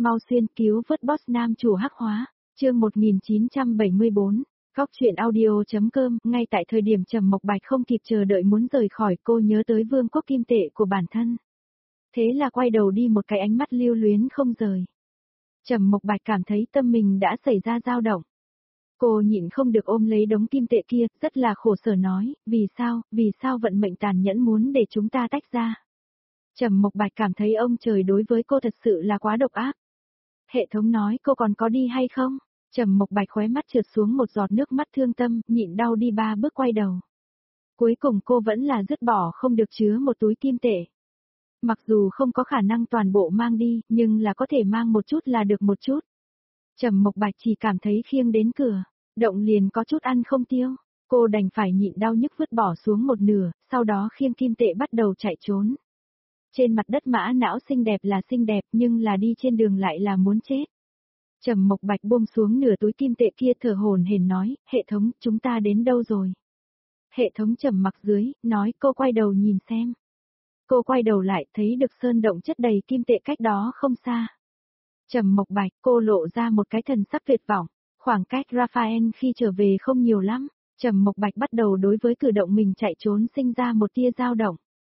mau xuyên cứu vớt boss nam chủ hắc hóa, chương 1974, góc chuyện audio.com. Ngay tại thời điểm Trầm Mộc Bạch không kịp chờ đợi muốn rời khỏi, cô nhớ tới vương quốc kim tệ của bản thân. Thế là quay đầu đi, một cái ánh mắt lưu luyến không rời. Trầm Mộc Bạch cảm thấy tâm mình đã xảy ra dao động. Cô nhịn không được ôm lấy đống kim tệ kia, rất là khổ sở nói, vì sao vận mệnh tàn nhẫn muốn để chúng ta tách ra. Trầm Mộc Bạch cảm thấy ông trời đối với cô thật sự là quá độc ác. Hệ thống nói cô còn có đi hay không? Trầm Mộc Bạch khóe mắt trượt xuống một giọt nước mắt thương tâm, nhịn đau đi 3 bước quay đầu. Cuối cùng cô vẫn là dứt bỏ không được chứa một túi kim tệ. Mặc dù không có khả năng toàn bộ mang đi, nhưng là có thể mang một chút là được một chút. Trầm Mộc Bạch chỉ cảm thấy khiêng đến cửa, động liền có chút ăn không tiêu. Cô đành phải nhịn đau nhức vứt bỏ xuống một nửa, sau đó khiêng kim tệ bắt đầu chạy trốn. Trên mặt đất mã não xinh đẹp là xinh đẹp, nhưng là đi trên đường lại là muốn chết. Trầm Mộc Bạch buông xuống nửa túi kim tệ kia, thở hổn hển nói, hệ thống, chúng ta đến đâu rồi? Hệ thống trầm mặc dưới, nói, cô quay đầu nhìn xem. Cô quay đầu lại, thấy được sơn động chất đầy kim tệ cách đó không xa. Trầm Mộc Bạch, cô lộ ra một cái thần sắc tuyệt vọng, khoảng cách Raphael khi trở về không nhiều lắm. Trầm Mộc Bạch bắt đầu đối với cử động mình chạy trốn sinh ra một tia dao động.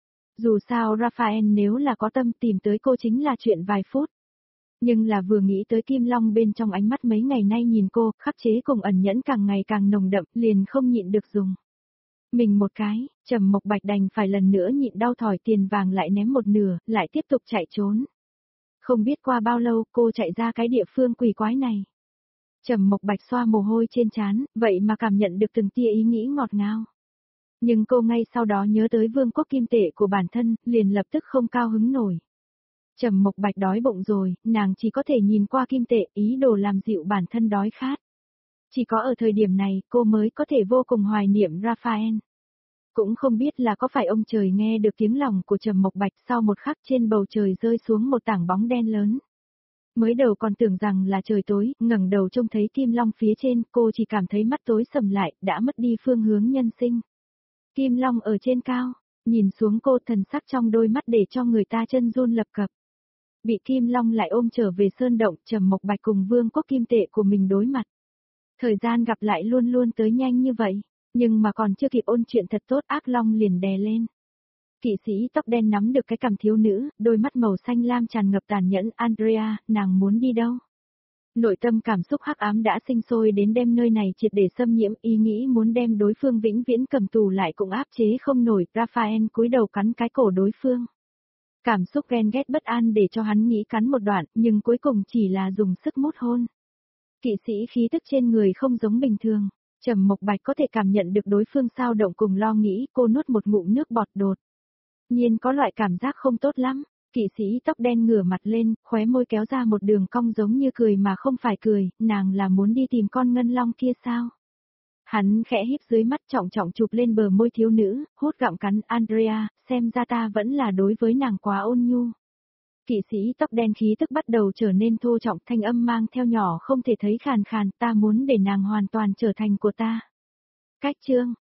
Dù sao Raphael nếu là có tâm tìm tới cô chính là chuyện vài phút. Nhưng là vừa nghĩ tới Kim Long bên trong ánh mắt mấy ngày nay nhìn cô, khắc chế cùng ẩn nhẫn càng ngày càng nồng đậm, liền không nhịn được dùng. Mình một cái, Trầm Mộc Bạch đành phải lần nữa nhịn đau thỏi tiền vàng lại ném một nửa, lại tiếp tục chạy trốn. Không biết qua bao lâu cô chạy ra cái địa phương quỷ quái này. Trầm Mộc Bạch xoa mồ hôi trên trán, vậy mà cảm nhận được từng tia ý nghĩ ngọt ngào. Nhưng cô ngay sau đó nhớ tới vương quốc kim tệ của bản thân, liền lập tức không cao hứng nổi. Trầm Mộc Bạch đói bụng rồi, nàng chỉ có thể nhìn qua kim tệ, ý đồ làm dịu bản thân đói khát. Chỉ có ở thời điểm này, cô mới có thể vô cùng hoài niệm Raphael. Cũng không biết là có phải ông trời nghe được tiếng lòng của Trầm Mộc Bạch, sau một khắc trên bầu trời rơi xuống một tảng bóng đen lớn. Mới đầu còn tưởng rằng là trời tối, ngẩng đầu trông thấy Kim Long phía trên, cô chỉ cảm thấy mắt tối sầm lại, đã mất đi phương hướng nhân sinh. Kim Long ở trên cao, nhìn xuống cô, thần sắc trong đôi mắt để cho người ta chân run lập cập. Bị Kim Long lại ôm trở về sơn động, Trầm Mộc Bạch cùng vương quốc kim tệ của mình đối mặt. Thời gian gặp lại luôn luôn tới nhanh như vậy, nhưng mà còn chưa kịp ôn chuyện thật tốt, ác long liền đè lên. Kỵ sĩ tóc đen nắm được cái cằm thiếu nữ, đôi mắt màu xanh lam tràn ngập tàn nhẫn. Andrea, nàng muốn đi đâu? Nội tâm cảm xúc hắc ám đã sinh sôi đến đem nơi này triệt để xâm nhiễm, ý nghĩ muốn đem đối phương vĩnh viễn cầm tù lại cũng áp chế không nổi. Raphael cúi đầu cắn cái cổ đối phương. Cảm xúc ghen ghét bất an để cho hắn nghĩ cắn một đoạn, nhưng cuối cùng chỉ là dùng sức mút hôn. Kỵ sĩ khí tức trên người không giống bình thường. Trầm Mộc Bạch có thể cảm nhận được đối phương sao động cùng lo nghĩ, cô nuốt một ngụm nước bọt đột nhiên có loại cảm giác không tốt lắm. Kỵ sĩ tóc đen ngửa mặt lên, khóe môi kéo ra một đường cong giống như cười mà không phải cười, nàng là muốn đi tìm con ngân long kia sao? Hắn khẽ híp dưới mắt, trọng trọng chụp lên bờ môi thiếu nữ, hốt gặm cắn. Andrea, xem ra ta vẫn là đối với nàng quá ôn nhu. Kỵ sĩ tóc đen khí tức bắt đầu trở nên thô trọng, thanh âm mang theo nhỏ không thể thấy khàn khàn, ta muốn để nàng hoàn toàn trở thành của ta. Cách chương